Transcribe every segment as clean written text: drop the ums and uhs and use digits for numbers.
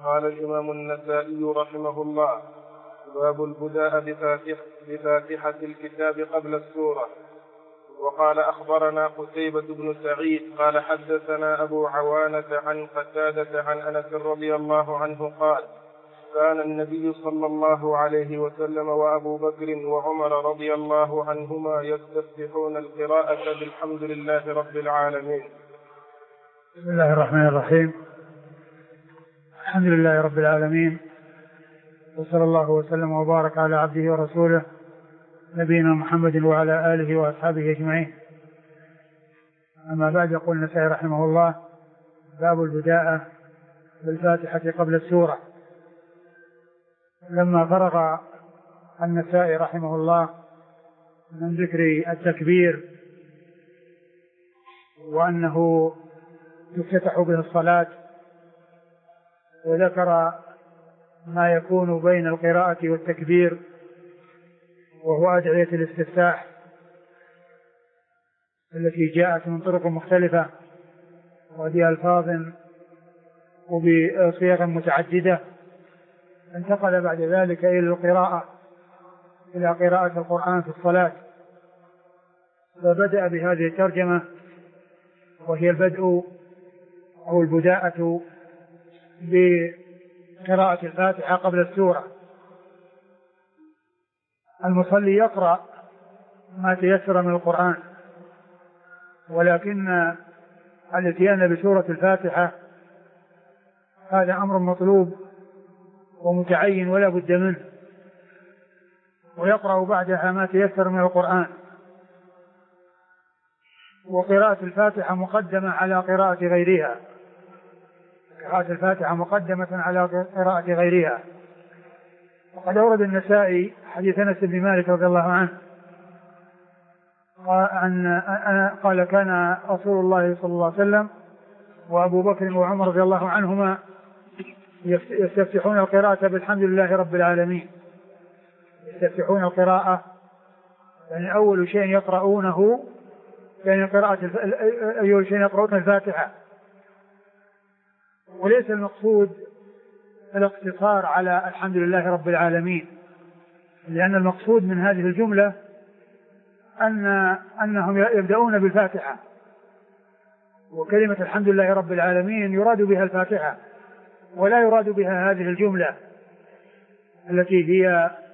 قال الإمام النسائي رحمه الله: باب البداء بفاتحة الكتاب قبل السورة. وقال: أخبرنا قتيبة بن سعيد قال حدثنا أبو عوانة عن قتادة عن أنس رضي الله عنه قال: كان النبي صلى الله عليه وسلم وأبو بكر وعمر رضي الله عنهما يستفتحون القراءة بالحمد لله رب العالمين. بسم الله الرحمن الرحيم. الحمد لله رب العالمين، وصلى الله وسلم وبارك على عبده ورسوله نبينا محمد وعلى آله وأصحابه أجمعين. أما بعد، يقول النسائي رحمه الله: باب البداء بالفاتحة قبل السورة. لما فرغ النسائي رحمه الله من ذكر التكبير وأنه تفتتح به الصلاة، وذكر ما يكون بين القراءة والتكبير وهو أدعية الاستفتاح التي جاءت من طرق مختلفة وبألفاظ وبصيغ متعددة، انتقل بعد ذلك إلى قراءة القرآن في الصلاة، فبدأ بهذه الترجمة وهي البدء أو البداءة بقراءة الفاتحة قبل السورة. المصلي يقرأ ما تيسر من القرآن، ولكن الاتيان بسورة الفاتحة هذا أمر مطلوب ومتعين ولا بد منه، ويقرأ بعدها ما تيسر من القرآن. وقراءة الفاتحة مقدمة على قراءة غيرها، قراءة الفاتحة مقدمة على قراءة غيرها. وقد أورد النسائي حديث أنس بن مالك رضي الله عنه قال: كان رسول الله صلى الله عليه وسلم وأبو بكر وعمر رضي الله عنهما يستفتحون القراءة بالحمد لله رب العالمين. يستفتحون القراءة يعني أول شيء يقرؤونه، يعني أول شيء يقرؤون الفاتحة. وليس المقصود الاقتصار على الحمد لله رب العالمين، لأن المقصود من هذه الجملة أنهم يبدأون بالفاتحة، وكلمة الحمد لله رب العالمين يراد بها الفاتحة، ولا يراد بها هذه الجملة التي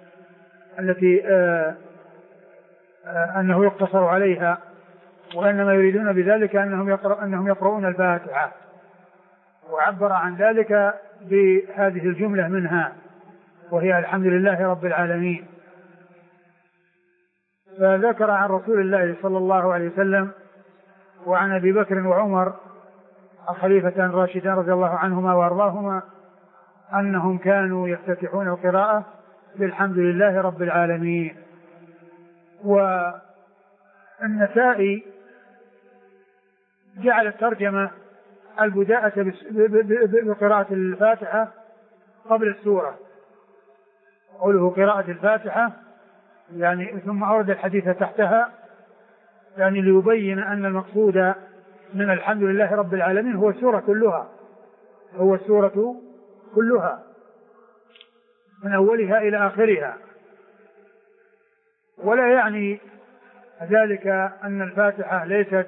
أنه يقتصر عليها، وإنما يريدون بذلك أنهم يقرؤون الفاتحة، وعبر عن ذلك بهذه الجملة منها وهي الحمد لله رب العالمين. فذكر عن رسول الله صلى الله عليه وسلم وعن أبي بكر وعمر الخليفة الراشدين رضي الله عنهما وأرضاهما أنهم كانوا يفتتحون القراءة بالحمد لله رب العالمين. والنسائي جعل الترجمة البداءة بقراءة الفاتحة قبل السورة، قوله قراءة الفاتحة يعني ثم أورد الحديث تحتها، يعني ليبين أن المقصود من الحمد لله رب العالمين هو السورة كلها من أولها إلى آخرها. ولا يعني ذلك أن الفاتحة ليست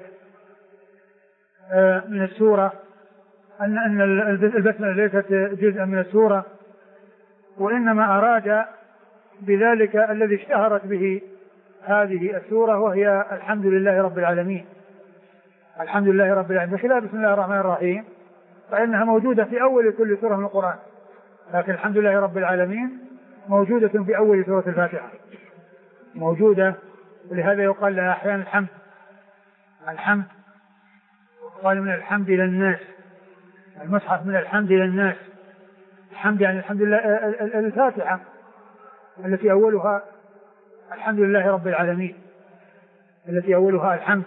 من السورة، أن البسملة ليست جزءا من السورة، وإنما أراد بذلك الذي اشتهرت به هذه السورة وهي الحمد لله رب العالمين. الحمد لله رب العالمين بخلاف بسم الله الرحمن الرحيم فإنها موجودة في أول كل سورة من القرآن، لكن الحمد لله رب العالمين موجودة في أول سورة الفاتحة موجودة، ولهذا يقال لها أحيانا الحمد قال من الحمد إلى الناس، المصحف من الحمد إلى الناس. الحمد يعني الحمد لله الفاتحة التي أولها الحمد لله رب العالمين، التي أولها الحمد.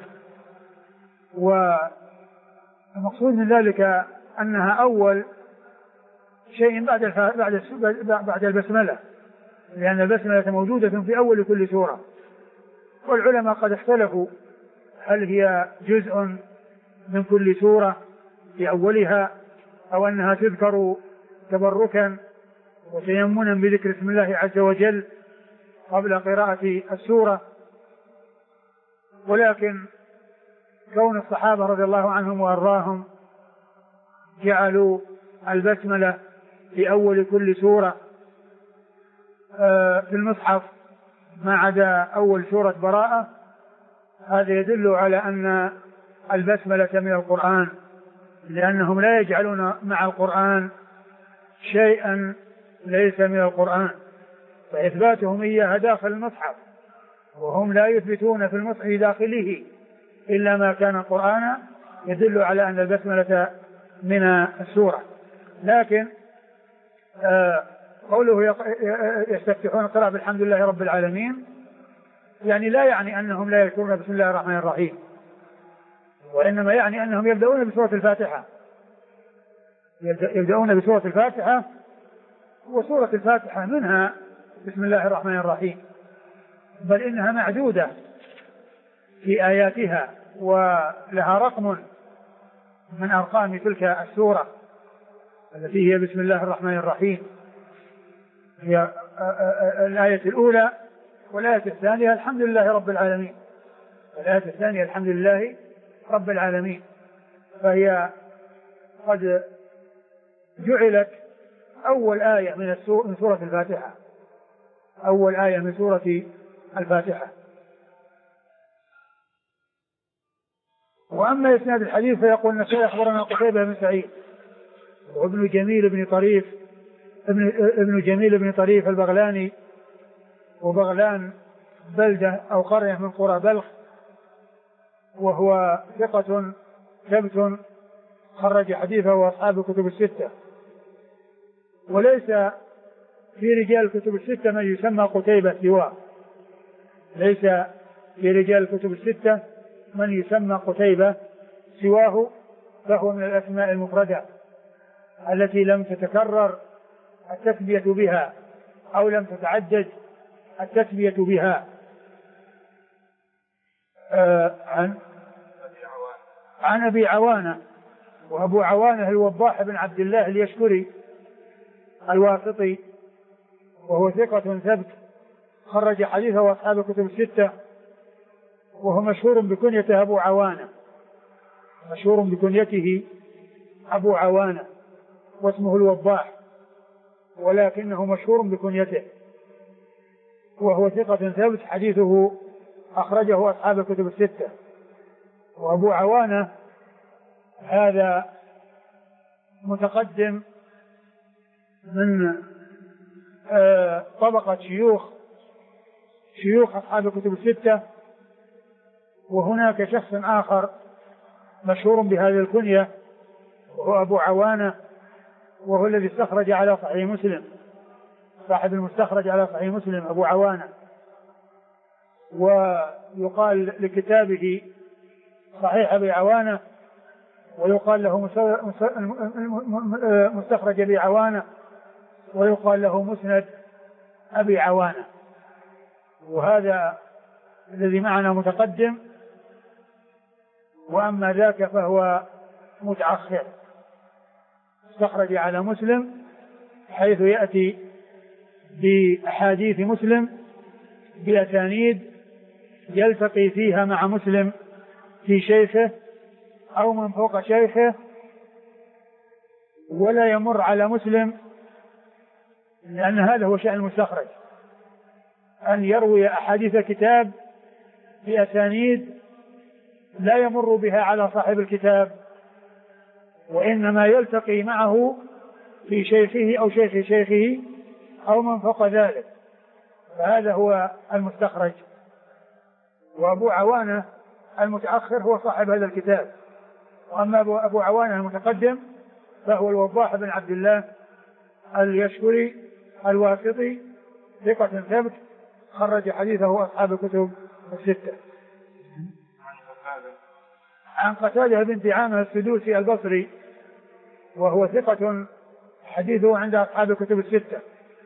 والمقصود من ذلك أنها أول شيء بعد البسملة، لأن البسملة موجودة في أول كل سورة. والعلماء قد اختلفوا هل هي جزء من كل سورة في أولها، أو أنها تذكر تبركا وتيمنا بذكر اسم الله عز وجل قبل قراءة السورة. ولكن كون الصحابة رضي الله عنهم وأرضاهم جعلوا البسملة في أول كل سورة في المصحف ما عدا أول سورة براءة، هذا يدل على أن البسملة من القرآن، لأنهم لا يجعلون مع القرآن شيئا ليس من القرآن، فإثباتهم إياها داخل المصحف، وهم لا يثبتون في المصحف داخله إلا ما كان القرآن، يدل على أن البسملة من السورة. لكن قوله يستفتحون القراءة بالحمد لله رب العالمين يعني لا يعني أنهم لا يذكرون بسم الله الرحمن الرحيم، وإنما يعني أنهم يبدأون بسورة الفاتحة، يبدأون بسورة الفاتحة، وسورة الفاتحة منها بسم الله الرحمن الرحيم، بل إنها معدودة في آياتها ولها رقم من أرقام تلك السورة التي هي بسم الله الرحمن الرحيم، هي الآية الأولى والآية الثانية الحمد لله رب العالمين، الآية الثانية الحمد لله رب العالمين، فهي قد جعلت أول آية من سورة الفاتحة، أول آية من سورة الفاتحة. وأما إسناد الحديث فيقول النسائي أخبرنا قتيبة بن سعيد وابن جميل بن طريف ابن جميل بن طريف البغلاني، وبغلان بلدة أو قرية من قرى بلخ، وهو ثقة ثبت خرج حديثه وأصحاب الكتب الستة، وليس في رجال الكتب الستة من يسمى قتيبة سواه، ليس في رجال الكتب الستة من يسمى قتيبة سواه، فهو من الأسماء المفردة التي لم تتكرر التسمية بها أو لم تتعدد التسمية بها. عن أبي عوانة، وأبو عوانة الوضاح بن عبد الله اليشكري الواسطي، وهو ثقة ثبت خرج حديثه وأصحاب الكتب الستة، وهو مشهور بكنيته أبو عوانة، مشهور بكنيته أبو عوانة واسمه الوضاح، ولكنه مشهور بكنيته، وهو ثقة ثبت حديثه أخرجه أصحاب الكتب الستة. وأبو عوانة هذا متقدم من طبقة شيوخ أصحاب الكتب الستة، وهناك شخص آخر مشهور بهذه الكنية وهو أبو عوانة، وهو الذي استخرج على صحيح مسلم، صاحب المستخرج على صحيح مسلم أبو عوانة، ويقال لكتابه صحيح أبي عوانة، ويقال له مستخرج أبي عوانة، ويقال له مسند أبي عوانة. وهذا الذي معنا متقدم، وأما ذاك فهو متأخر، استخرج على مسلم حيث يأتي بأحاديث مسلم بأسانيد يلتقي فيها مع مسلم في شيخه أو من فوق شيخه، ولا يمر على مسلم، لأن هذا هو شأن المستخرج، أن يروي أحاديث كتاب بأسانيد لا يمر بها على صاحب الكتاب، وإنما يلتقي معه في شيخه أو شيخ شيخه أو من فوق ذلك، فهذا هو المستخرج. وأبو عوانة المتأخر هو صاحب هذا الكتاب، وأما أبو عوانة المتقدم فهو الوضاح بن عبد الله اليشكري الواسطي، ثقة ثبت خرج حديثه أصحاب الكتب الستة. عن قتادة بن دعامة السدوسي البصري، وهو ثقة حديثه عند أصحاب الكتب الستة.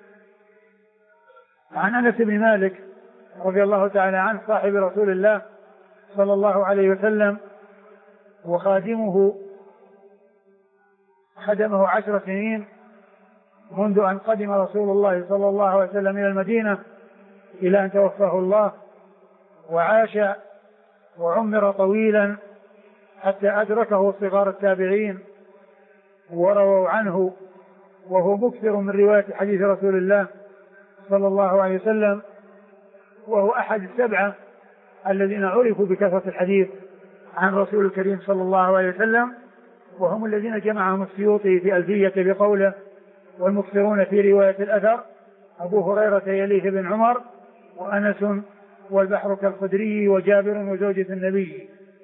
عن أنس بن مالك رضي الله تعالى عنه صاحب رسول الله صلى الله عليه وسلم وخادمه، خدمه 10 سنين منذ أن قدم رسول الله صلى الله عليه وسلم إلى المدينة إلى أن توفاه الله، وعاش وعمر طويلا حتى أدركه صغار التابعين ورووا عنه، وهو مكثر من رواية حديث رسول الله صلى الله عليه وسلم، وهو أحد السبعة الذين عرفوا بكثرة الحديث عن رسول الكريم صلى الله عليه وسلم، وهم الذين جمعهم السيوطي في ألفية بقوله: والمكثرون في رواية الأثر أبو هريرة يليه بن عمر وأنس والبحر كالخدري وجابر وزوجة النبي.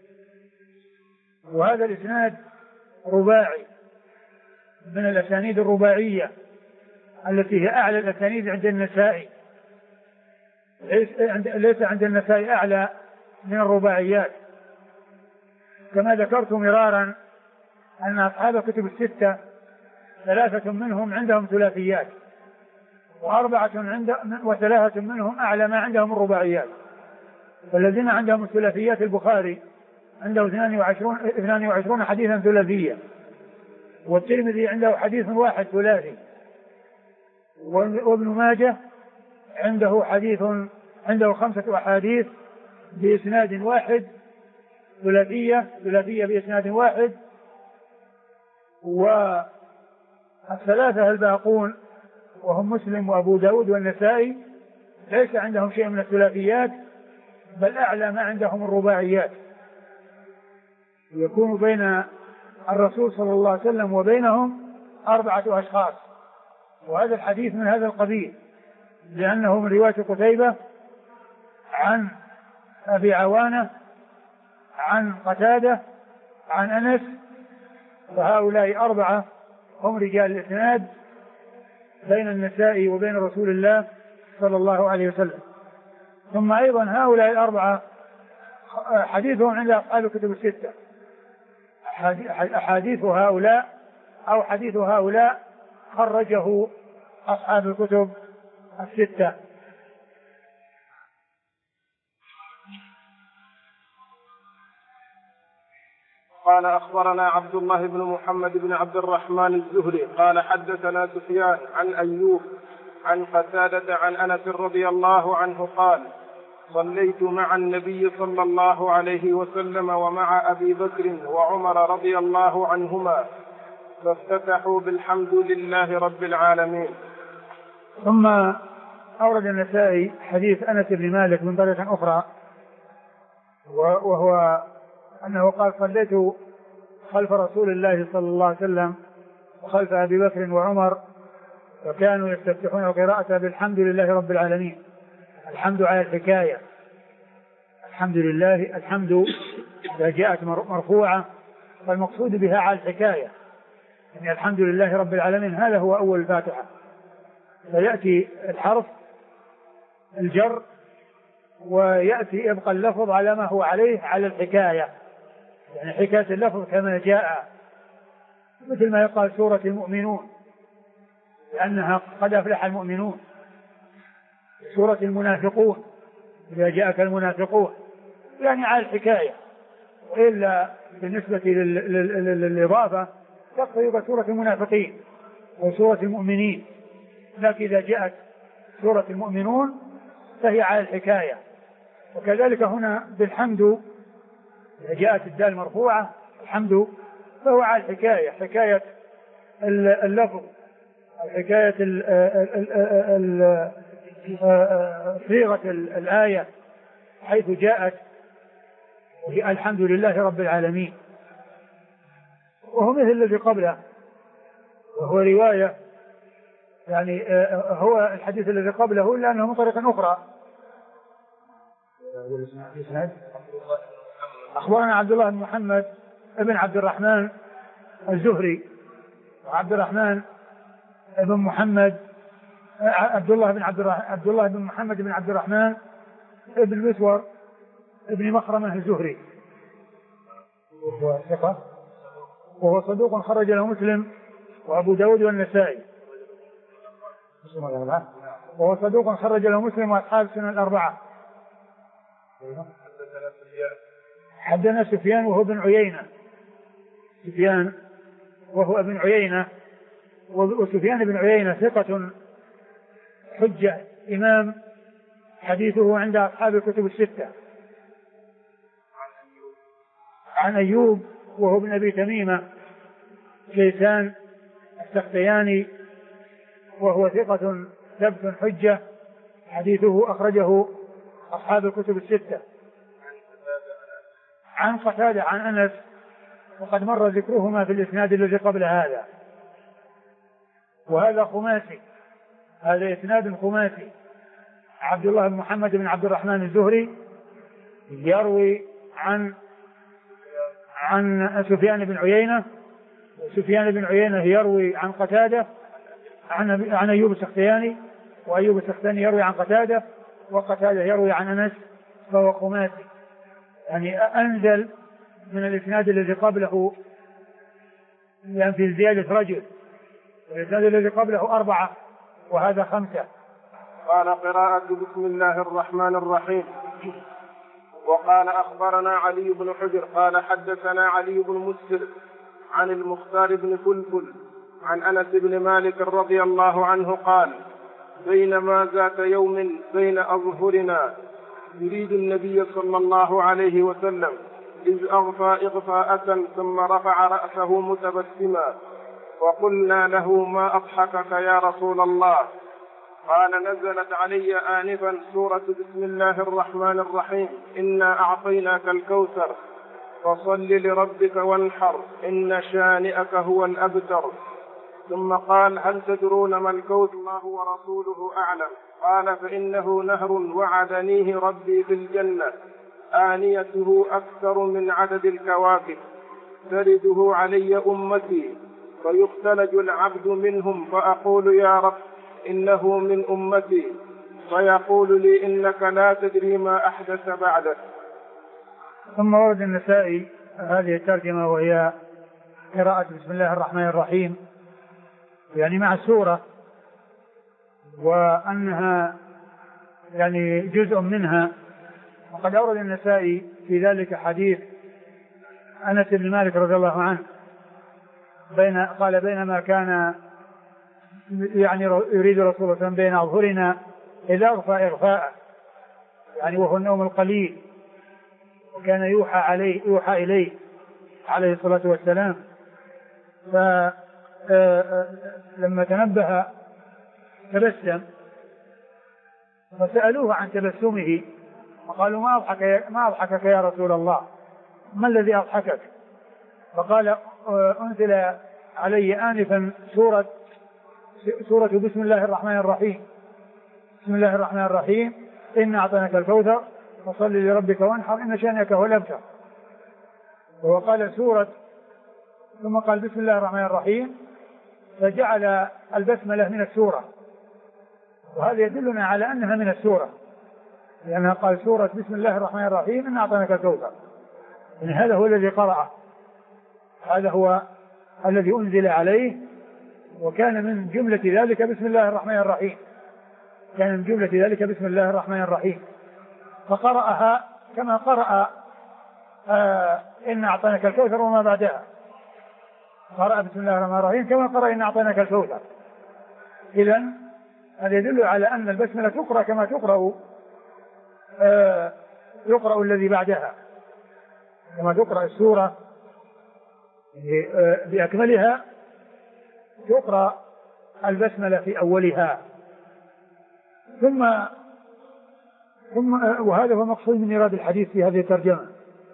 وهذا الإسناد رباعي من الأسانيد الرباعية التي هي أعلى الأسانيد عند النسائي، ليس عند النسائي أعلى من الرباعيات. كما ذكرت مرارا أن أصحاب كتب الستة 3 منهم عندهم ثلاثيات، و3 منهم أعلى ما عندهم الرباعيات. فالذين عندهم الثلاثيات البخاري عنده 22 حديثا ثلاثية، والترمذي عنده حديث واحد ثلاثي، وابن ماجه عنده 5 أحاديث بإسناد واحد ثلاثية بإسناد واحد، والثلاثة الباقون وهم مسلم وأبو داود والنسائي ليس عندهم شيء من الثلاثيات، بل أعلى ما عندهم الرباعيات. يكون بين الرسول صلى الله عليه وسلم وبينهم 4 أشخاص، وهذا الحديث من هذا القبيل، لأنه من رواية قتيبة عن أبي عوانة عن قتادة عن أنس، فهؤلاء 4 هم رجال الإسناد بين النسائي وبين رسول الله صلى الله عليه وسلم. ثم أيضا هؤلاء 4 حديثهم عند أصحاب الكتب الستة، حديث هؤلاء خرجه أصحاب الكتب الستة. قال أخبرنا عبد الله بن محمد بن عبد الرحمن الزهري قال حدثنا سفيان عن أيوب عن قتادة عن أنس رضي الله عنه قال: صليت مع النبي صلى الله عليه وسلم ومع أبي بكر وعمر رضي الله عنهما فافتتحوا بالحمد لله رب العالمين. ثم أورد النسائي حديث أنس بن مالك من طريقة أخرى، وهو أنه قال: صليت خلف رسول الله صلى الله عليه وسلم وخلف أبي بكر وعمر وكانوا يستفتحون القراءة بالحمد لله رب العالمين. الحمد على الحكاية، الحمد لله، الحمد إذا جاءت مرفوعة فالمقصود بها على الحكاية، يعني الحمد لله رب العالمين، هذا هو أول الفاتحة. فيأتي الحرف الجر ويأتي يبقى اللفظ على ما هو عليه على الحكاية، يعني حكاية اللفظ كما جاء، مثل ما يقال سورة المؤمنون لأنها قد أفلح المؤمنون، سورة المنافقون إذا جاءك المنافقون، يعني على الحكاية. وإلا بالنسبة للإضافة تقريبا سورة المنافقين أو سورة المؤمنين، لكن إذا جاءت سورة المؤمنون فهي على الحكاية. وكذلك هنا بالحمد إذا جاءت الدال مرفوعة الحمد فهو على الحكاية، حكاية اللفظ، حكاية صيغة الآية حيث جاءت الحمد لله رب العالمين. وهو مثل الذي قبله، وهو رواية يعني هو الحديث الذي قبله إلا أنه من طريقة أخرى. أخبرنا عبد الله بن محمد ابن عبد الرحمن الزهري، وعبد الرحمن ابن محمد عبد الله بن محمد بن عبد الرحمن ابن مسور ابن مخرمة الزهري، وهو ثقة، وهو صدوق خرج له مسلم وأبو داود والنسائي، وهو صدوق خرج له مسلم وأصحاب السنن الأربعة. حدثنا سفيان وهو ابن عيينة، سفيان وهو ابن عيينة وسفيان بن عيينة ثقة حجة إمام، حديثه عند أصحاب الكتب الستة. عن أيوب وهو ابن أبي تميمة كيسان السختياني، وهو ثقة ثبت حجة، حديثه أخرجه أصحاب الكتب الستة. عن قتادة عن أنس، وقد مر ذكرهما في الإسناد الذي قبل هذا، وهذا خماسي، هذا إسناد خماسي. عبد الله بن محمد بن عبد الرحمن الزهري يروي عن سفيان بن عيينة، سفيان بن عيينة يروي عن قتادة عن أيوب السختياني، وأيوب السختياني يروي عن قتادة، وقتادة يروي عن أنس، فهو خماسي، يعني أنزل من الإسناد الذي قبله، يعني في زيادة رجل، الإسناد الذي قبله 4 وهذا 5. قال قراءة بسم الله الرحمن الرحيم. وقال أخبرنا علي بن حجر قال حدثنا علي بن مسهر عن المختار بن فلفل عن أنس بن مالك رضي الله عنه قال بينما ذات يوم بين أظهرنا يريد النبي صلى الله عليه وسلم إذ أغفى إغفاءة ثم رفع رأسه متبسما، وقلنا له ما أضحكك يا رسول الله؟ قال نزلت علي آنفا سورة بسم الله الرحمن الرحيم إنا أعطيناك الكوثر فصل لربك وانحر إن شانئك هو الأبتر. ثم قال هل تدرون ما الكوثر؟ الله ورسوله أعلم. قال فإنه نهر وعدنيه ربي في الجنة آنيته أكثر من عدد الكواكب ترده علي أمتي فيختلج العبد منهم فأقول يا رب إنه من أمتي فيقول لي إنك لا تدري ما أحدث بعدك. ثم ورد النسائي هذه الترجمة وهي قراءة بسم الله الرحمن الرحيم، يعني مع السورة، وأنها يعني جزء منها. وقد أورد النسائي في ذلك حديث أنس بن مالك رضي الله عنه قال بينما كان يعني يريد رسول الله صلى الله عليه وسلم بين أظهرنا إذا أغفى إغفاء، يعني وهو النوم القليل، وكان يوحى إليه عليه الصلاة والسلام، فلما تنبه تبسم، فسألوه عن تبسمه وقالوا ما أضحكك يا رسول الله؟ ما الذي أضحكك؟ فقال أنزل علي آنفا سورة بسم الله الرحمن الرحيم، بسم الله الرحمن الرحيم إنا أعطيناك الكوثر فصل لربك وانحر إن شانئك هو الأبتر. وقال سورة، ثم قال بسم الله الرحمن الرحيم فجعل البسملة من السورة، وهذا يدلنا على أنها من السورة، لأنها قال سورة بسم الله الرحمن الرحيم إنا أعطيناك الكوثر، يعني هذا هو الذي قرأه، هذا هو الذي أنزل عليه، وكان من جملة ذلك بسم الله الرحمن الرحيم، كان من جملة ذلك بسم الله الرحمن الرحيم، فقرأها كما قرأ إن أعطيناك الكوثر وما بعدها، قرأ بسم الله الرحمن الرحيم كما قرأ إن أعطيناك الكوثر. إذن هذا يدل على أن البسملة تقرأ كما يقرأ الذي بعدها، كما تقرأ السورة بأكملها تقرأ البسملة في أولها. ثم وهذا هو مقصود من إيراد الحديث في هذه الترجمة.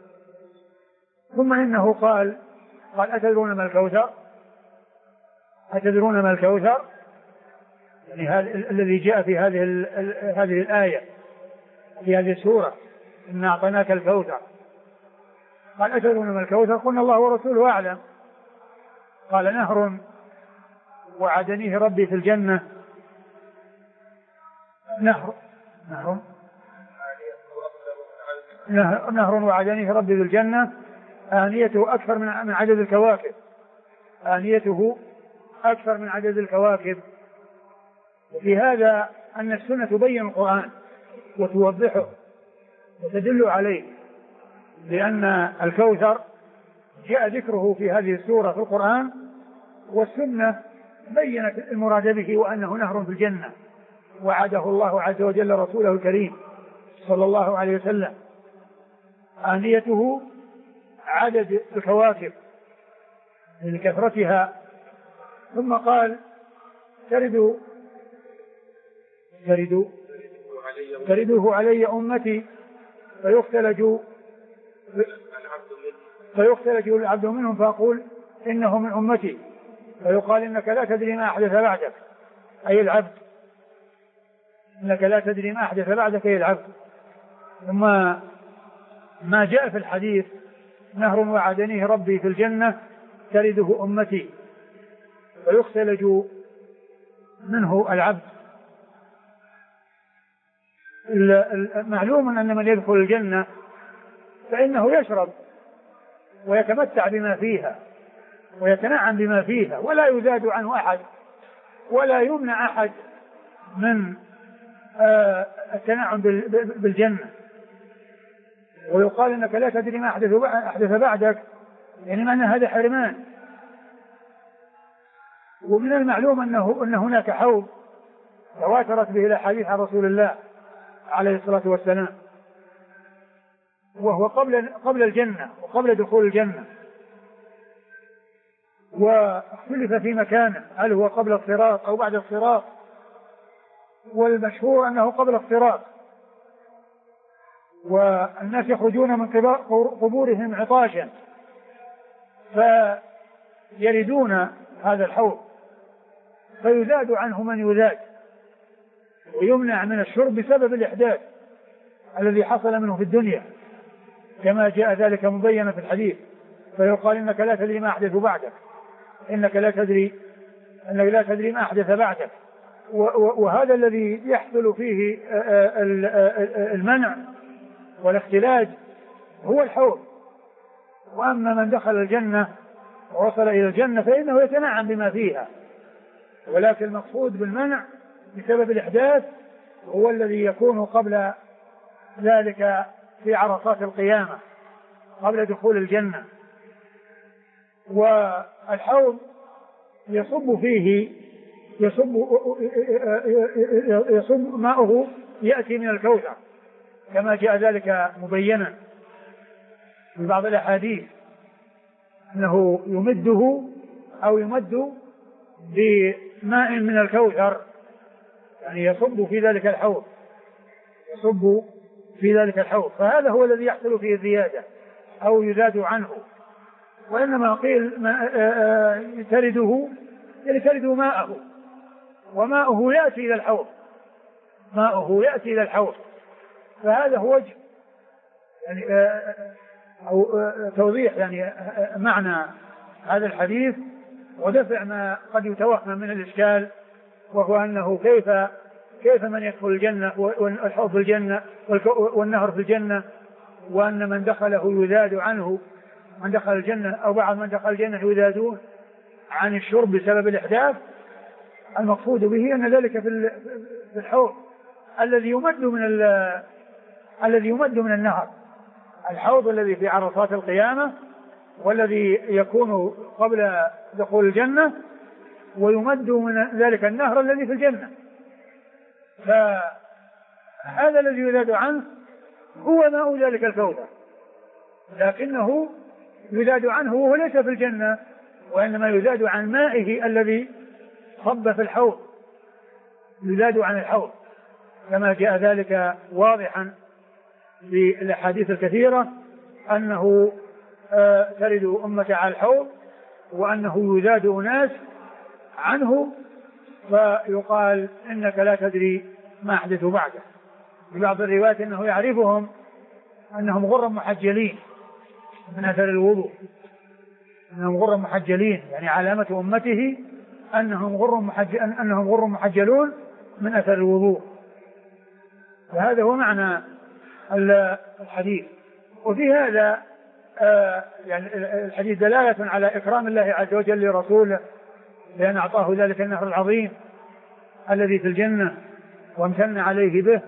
ثم إنه قال أتدرون ما الكوثر؟ أتدرون ما الكوثر؟ يعني هذا الذي جاء في هذه الآية في هذه السورة إنا أعطيناك الكوثر. قال أتدرون ما الكوثر؟ قلنا الله ورسوله أعلم. قال نهر وعدنيه ربي في الجنة، نهر وعدنيه ربي في الجنة آنيته أكثر من عدد الكواكب، آنيته أكثر من عدد الكواكب. وفي هذا أن السنة تبين القرآن وتوضحه وتدل عليه، لأن الكوثر جاء ذكره في هذه السورة في القرآن، والسنة بينت المراد به وأنه نهر في الجنة، وعده الله عز وجل رسوله الكريم صلى الله عليه وسلم آنيته عدد الكواكب من كثرتها. ثم قال ترده علي أمتي فيختلج العبد منهم فأقول إنه من أمتي، فيقال إنك لا تدري ما أحدث بعدك أي العبد، إنك لا تدري ما أحدث بعدك أي العبد. ثم ما جاء في الحديث نهر وعدنيه ربي في الجنة ترده أمتي فيختلج منه العبد. معلوم أن من يدخل الجنة فإنه يشرب ويتمتع بما فيها ويتنعم بما فيها، ولا يزاد عنه أحد ولا يمنع أحد من التنعم بالجنة. ويقال إنك لا تدري ما أحدث بعدك، يعني معنى هذا حرمان. ومن المعلوم أن هناك حوض تواترت به الأحاديث عن رسول الله عليه الصلاة والسلام، وهو قبل الجنة وقبل دخول الجنة، واختلف في مكانه هل هو قبل الصراط أو بعد الصراط، والمشهور أنه قبل الصراط. والناس يخرجون من قبورهم عطاشا فيردون هذا الحوض فيزاد عنه من يزاد ويمنع من الشرب بسبب الإحداث الذي حصل منه في الدنيا، كما جاء ذلك مبينا في الحديث. فيقال إنك لا تدري ما أحدث بعدك، إنك لا تدري ما أحدث بعدك. وهذا الذي يحصل فيه المنع والاختلاج هو الحوض. وأما من دخل الجنة ووصل إلى الجنة فإنه يتنعم بما فيها، ولكن المقصود بالمنع بسبب الإحداث هو الذي يكون قبل ذلك في عرصات القيامة قبل دخول الجنة. والحوض يصب ماؤه يأتي من الكوثر كما جاء ذلك مبينا في بعض الأحاديث أنه يمد بماء من الكوثر، يعني يصب في ذلك الحوض، فهذا هو الذي يحصل فيه الزيادة أو يزاد عنه. وإنما قيل ترده يعني ترد ماءه، وماءه يأتي إلى الحوض، فهذا هو وجه يعني أو توضيح يعني معنى هذا الحديث ودفع ما قد يتوهم من الإشكال، وهو أنه كيف من يدخل الجنة والحوض في الجنة والنهر في الجنة، وأن من دخله يزاد عنه، من دخل الجنة أو بعض من دخل الجنة يزادون عن الشرب بسبب الإحداث. المقصود به أن ذلك في الحوض الذي يمد من النهر، الحوض الذي في عرصات القيامة والذي يكون قبل دخول الجنة، ويمد من ذلك النهر الذي في الجنة. فهذا الذي يزاد عنه هو ماء ذلك الكوثر، لكنه يزاد عنه وهو ليس في الجنة، وإنما يزاد عن مائه الذي صب في الحوض، يزاد عن الحوض كما جاء ذلك واضحا في الأحاديث الكثيرة أنه ترد أمة على الحوض، وأنه يزاد أناس عنه فيقال إنك لا تدري ما أحدث بعده. في بعض الروايات أنه يعرفهم أنهم غر محجلين من أثر الوضوء، أنهم غر محجلين يعني علامة أمته أنهم غر محجلون من أثر الوضوء. وهذا هو معنى الحديث. وفي هذا يعني الحديث دلالة على إكرام الله عز وجل لرسوله لأن أعطاه ذلك النهر العظيم الذي في الجنة وامتن عليه به،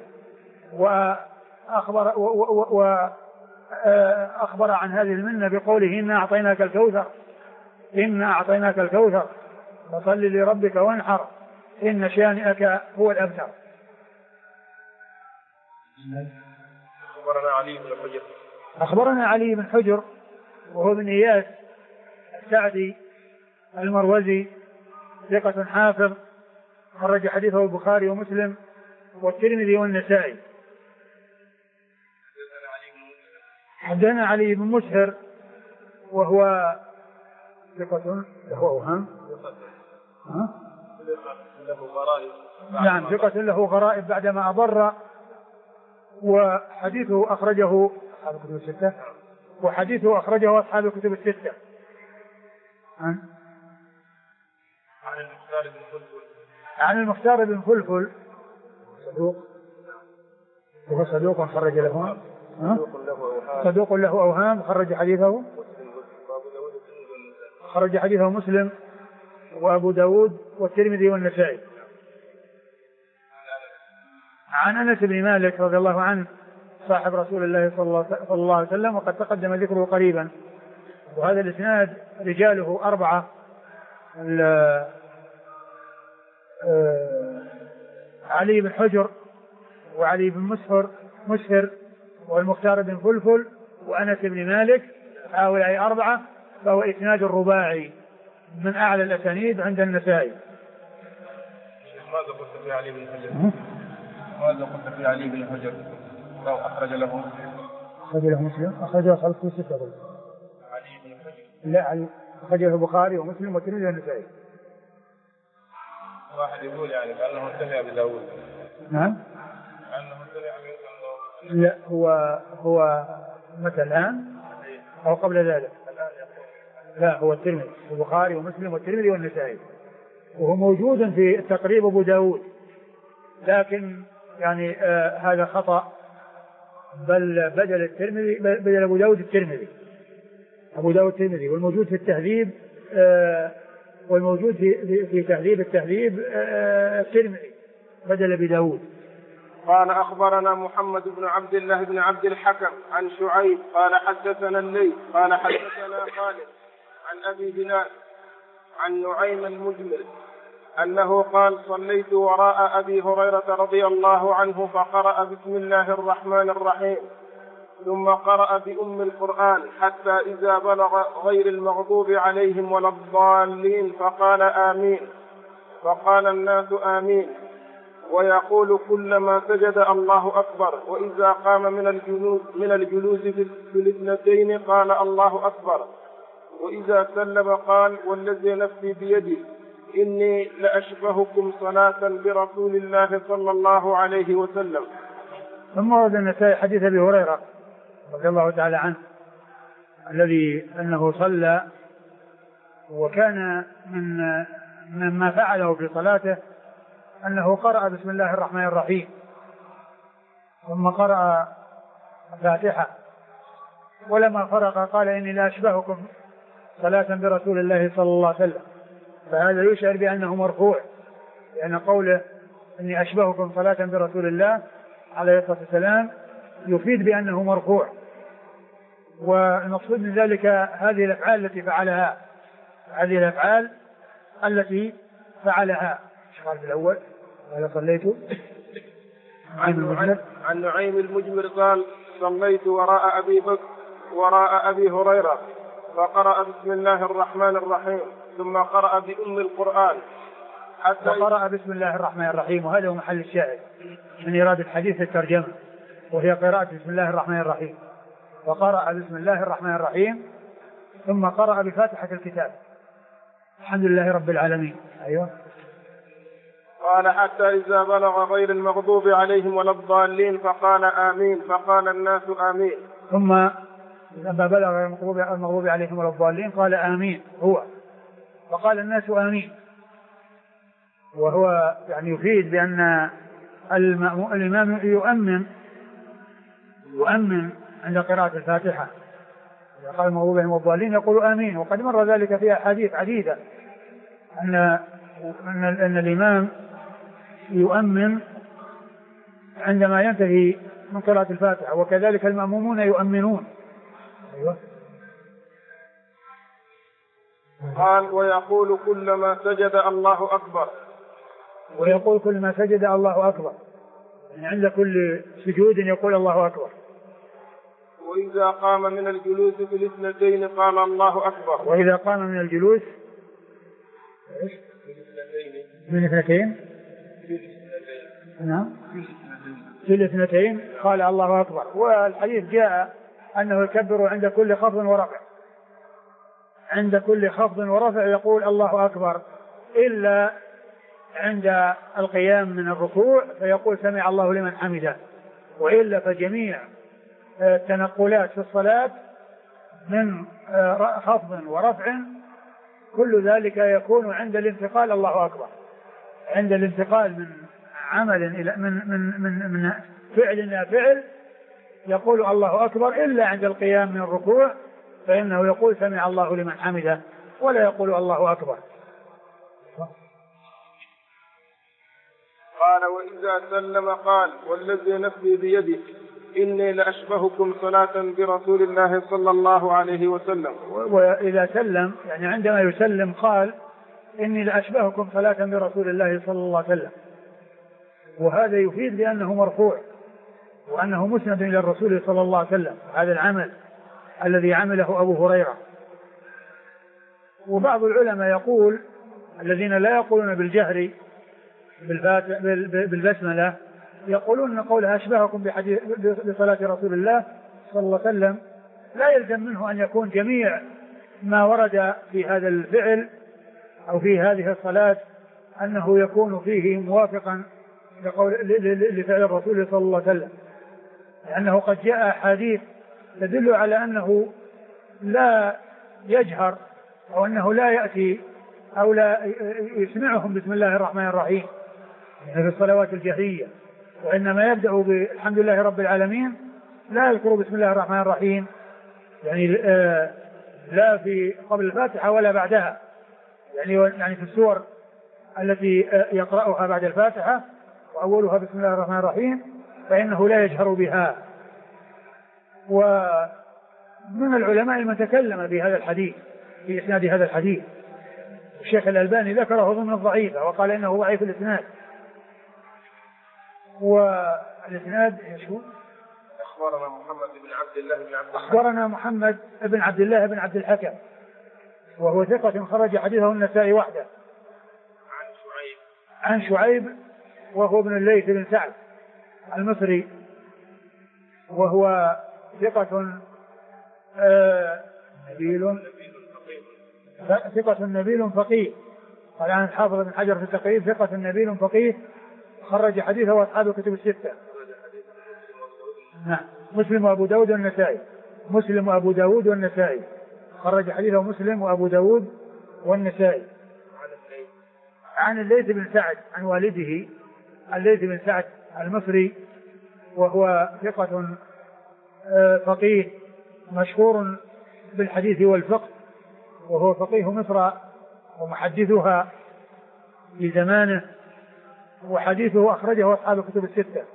وأخبر عن هذه المنة بقوله إنا أعطيناك الكوثر فصل لربك وانحر إن شانئك هو الأبتر. أخبرنا علي بن حجر وهو ابن إياس السعدي المروزي ثقة حافظ خرج حديثه البخاري ومسلم والترمذي والنسائي. حدثنا علي بن مسهر وهو ثقة له أوهام، نعم ثقة له غرائب بعدما أضر، وحديثه أخرجه أصحاب الكتب الستة، وحديثه أخرجه أصحاب الكتب الستة. عن المختار بن فلفل صدوق خرج له صدوق له أوهام خرج حديثه مسلم وأبو داود والترمذي والنسائي. عن أنس بن مالك رضي الله عنه صاحب رسول الله صلى الله عليه وسلم وقد تقدم ذكره قريبا، وهذا الإسناد رجاله أربعة: علي بن حجر وعلي بن مسهر والمختار بن فلفل وأنس بن مالك، هؤلاء أربعة، فهو إسناد الرباعي من أعلى الأسانيد عند النسائي. ماذا قلت في علي بن حجر؟ ماذا قلت في علي بن حجر؟ لو أخرج له مسلم أخرجه أصحاب الكتب الستة. علي بن حجر لا، أخرجه البخاري ومسلم والترمذي والنسائي. واحد يقول يعني كأنه سمع بداود. نعم. كأنه سمع من لا، هو متى الآن أو قبل ذلك؟ لا، هو الترمذي، البخاري ومسلم والترمذي والنسائي، وهو موجود في التقريب أبو داود، لكن يعني هذا خطأ، بل بدل أبو داود الترمذي، أبو داود الترمذي، والموجود في التهذيب والموجود في تهذيب التهذيب الترمذي بدل أبي داود. قال أخبرنا محمد بن عبد الله بن عبد الحكم عن شعيب قال حدثنا الليث قال حدثنا خالد عن أبي بلال عن نعيم المجمر أنه قال: صليت وراء أبي هريرة رضي الله عنه فقرأ بسم الله الرحمن الرحيم ثم قرأ بأم القرآن حتى إذا بلغ غير المغضوب عليهم ولا الضالين فقال آمين، فقال الناس آمين، ويقول كلما سجد الله أكبر، وإذا قام من الجلوس في الاثنتين قال الله أكبر، وإذا سلم قال: والذي نفسي بيده إني لأشبهكم صلاة برسول الله صلى الله عليه وسلم. ثم ورد النسائي حديث أبي هريرة رضي الله تعالى عنه الذي أنه صلى وكان مما فعله في صلاته أنه قرأ بسم الله الرحمن الرحيم ثم قرأ الفاتحة، ولما فرغ قال: إني لا أشبهكم صلاة برسول الله صلى الله عليه وسلم. فهذا يشعر بأنه مرفوع، لأن قوله إني أشبهكم صلاة برسول الله عليه الصلاة والسلام يفيد بأنه مرفوع. والمقصود من ذلك هذه الأفعال التي فعلها قال في الأول: قال صليت. عن نعيم المجمر قال: صليت وراء أبي هريرة فقرأ بسم الله الرحمن الرحيم ثم قرأ بأم القرآن حتى وقرأ بسم الله الرحمن الرحيم، وهذا هو محل الشاهد من إرادة حديث الترجمة، وهي قراءة بسم الله الرحمن الرحيم. وقرأ بسم الله الرحمن الرحيم ثم قرأ بفاتحة الكتاب الحمد لله رب العالمين. أيوة. قال: حتى إذا بلغ غير المغضوب عليهم ولا الضالين فقال آمين، فقال الناس آمين. ثم لما بلغ المغضوب عليهم ولا الضالين قال آمين هو، فقال الناس آمين، وهو يعني يفيد بأن الإمام يؤمن عند قراءة الفاتحة، إذا قال المغضوب عليهم والضالين يقول آمين. وقد مر ذلك في أحاديث عديدة أن الإمام يؤمن عندما ينتهي من قراءة الفاتحة، وكذلك المأمومون يؤمنون. أيوة. قال ويقول كلما سجد الله أكبر. ويقول كلما سجد الله أكبر، يعني عند كل سجود يقول الله أكبر. وإذا قام من الجلوس في الاثنتين قال الله أكبر. وإذا قام من الجلوس من الاثنتين نعم في الاثنتين قال الله أكبر. والحديث جاء أنه يكبر عند كل خفض ورفع، عند كل خفض ورفع يقول الله أكبر، إلا عند القيام من الركوع فيقول سمع الله لمن حمده. وإلا فجميع التنقلات في الصلاة من خفض ورفع كل ذلك يكون عند الانتقال الله أكبر، عند الانتقال من عمل إلى من فعل إلى فعل يقول الله أكبر، إلا عند القيام من الركوع فإنه يقول سمع الله لمن حمده ولا يقول الله أكبر. قال وإذا سلم قال والذي نفسي بيده إني لأشبهكم صلاة برسول الله صلى الله عليه وسلم. وإذا سلم يعني عندما يسلم قال إني لأشبهكم صلاة برسول الله صلى الله عليه وسلم، وهذا يفيد بأنه مرفوع وأنه مسند إلى الرسول صلى الله عليه وسلم، هذا العمل الذي عمله أبو هريرة. وبعض العلماء يقول الذين لا يقولون بالجهر بالبسملة يقولون أن قولها أشبهكم بصلاة رسول الله صلى الله عليه وسلم لا يلزم منه أن يكون جميع ما ورد في هذا الفعل أو في هذه الصلاة أنه يكون فيه موافقا لفعل الرسول صلى الله عليه وسلم، لأنه قد جاء أحاديث تدل على أنه لا يجهر أو أنه لا يأتي أو لا يسمعهم بسم الله الرحمن الرحيم يعني في الصلوات الجهرية، وإنما يبدأ بالحمد لله رب العالمين، لا يذكر بسم الله الرحمن الرحيم يعني لا في قبل الفاتحة ولا بعدها، يعني في السور التي يقرأها بعد الفاتحة وأولها بسم الله الرحمن الرحيم فإنه لا يجهر بها. ومن العلماء من تكلم بهذا الحديث في إسناد هذا الحديث، الشيخ الألباني ذكره ضمن الضعيفة وقال إنه ضعيف الإسناد. والإسناد يشهد أخبرنا محمد بن عبد الله بن عبد الحكم. أخبرنا محمد بن عبد الله بن عبد الحكم وهو ثقة خرج حديثه النسائي وحده. عن شعيب وهو ابن الليث بن سعد المصري وهو ثقة نبيل فقيه. قال عن الحافظ بن حجر في التقريب ثقة نبيل فقيه خرج حديثه أصحاب الكتب الستة. نعم مسلم وأبو داود والنسائي. مسلم وأبو داود والنسائي خرج حديثه مسلم وأبو داود والنسائي. عن الليث بن سعد عن والده الليث بن سعد المصري وهو ثقة فقيه مشهور بالحديث والفقه، وهو فقيه مصر ومحدثها في زمانه، وحديثه أخرجه أصحاب الكتب الستة.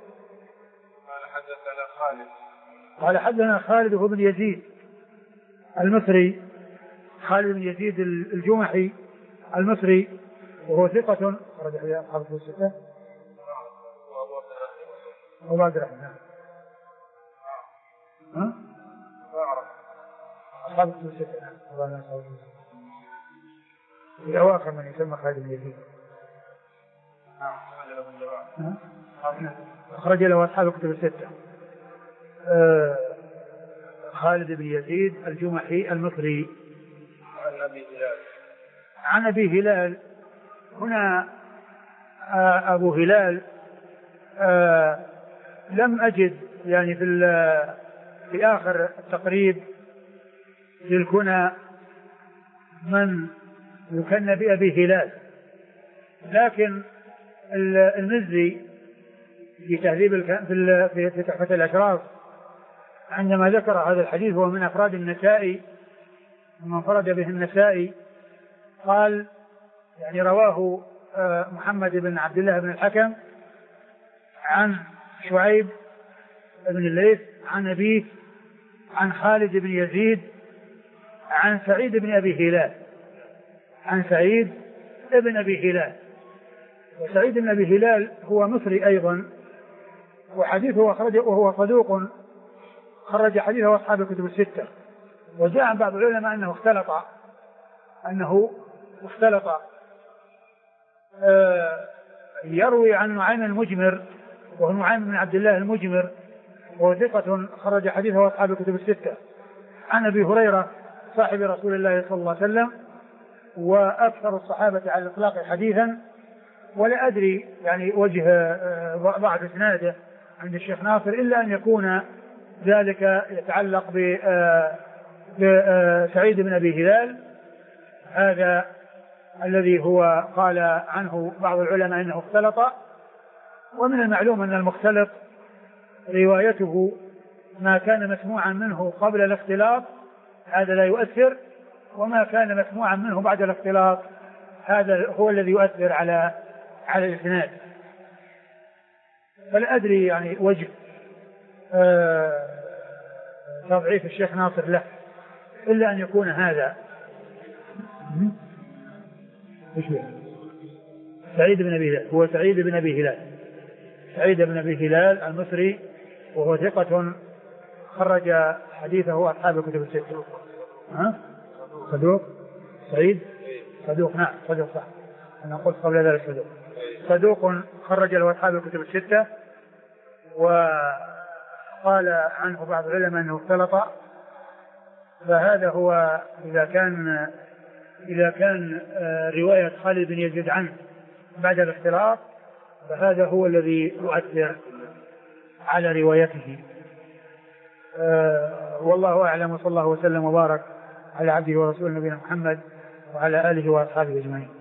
قال حدثنا خالد هو بن يزيد المصري، خالد بن يزيد الجمحي المصري وهو ثقة أخرج حديث أصحاب الكتب الستة. أبو عبد الرحمن أصحاب الكتب الستة في أواخر من يسمى خالد بن يزيد أخرج له أصحاب الكتب الستة. خالد بن يزيد الجمحي المصري. عن أبي هلال. هنا أبو هلال لم أجد يعني في آخر التقريب للكنى من يكنى بأبي هلال، لكن المزي في تهذيب في تحفة الأشراف عندما ذكر هذا الحديث هو من أفراد النسائي ومن فرد به النسائي قال يعني رواه محمد بن عبد الله بن الحكم عن شعيب بن الليث عن أبيه عن خالد بن يزيد عن سعيد بن أبي هلال. عن سعيد ابن أبي هلال. وسعيد بن أبي هلال هو مصري أيضا، وحديثه أخرجه وهو صدوق، خرج حديثه أصحاب الكتب الستة. وجاء عن بعض العلماء أنه اختلط يروي عن نعيم المجمر، وهو نعيم بن عبد الله المجمر، وهو ثقة خرج حديثه أصحاب الكتب الستة، عن أبي هريرة صاحب رسول الله صلى الله عليه وسلم، وأكثر الصحابة على الإطلاق حديثا. ولا أدري يعني وجه ضعف إسناده عند الشيخ ناصر، إلا أن يكون ذلك يتعلق بسعيد بن أبي هلال، هذا الذي هو قال عنه بعض العلماء أنه اختلط. ومن المعلوم أن المختلط روايته ما كان مسموعا منه قبل الاختلاط هذا لا يؤثر، وما كان مسموعا منه بعد الاختلاط هذا هو الذي يؤثر على الإسناد. فلا أدري يعني وجه تضعيف الشيخ ناصر له، إلا أن يكون هذا سعيد بن أبي هلال. هو سعيد بن أبي هلال، سعيد بن أبي هلال المصري، وهو ثقة خرج حديثه أصحاب الكتب الستة. صدوق سعيد صدوق، نعم صدوق صح، أنا قلت قبل ذلك صدوق خرج له أصحاب الكتب الستة. وقال عنه بعض العلماء أنه اختلط، فهذا هو إذا كان رواية خالد بن يزيد عنه بعد الاختلاط، فهذا هو الذي يؤثر على روايته. والله أعلم، وصلى الله وسلم وبارك على عبده ورسوله نبينا محمد وعلى آله وأصحابه أجمعين.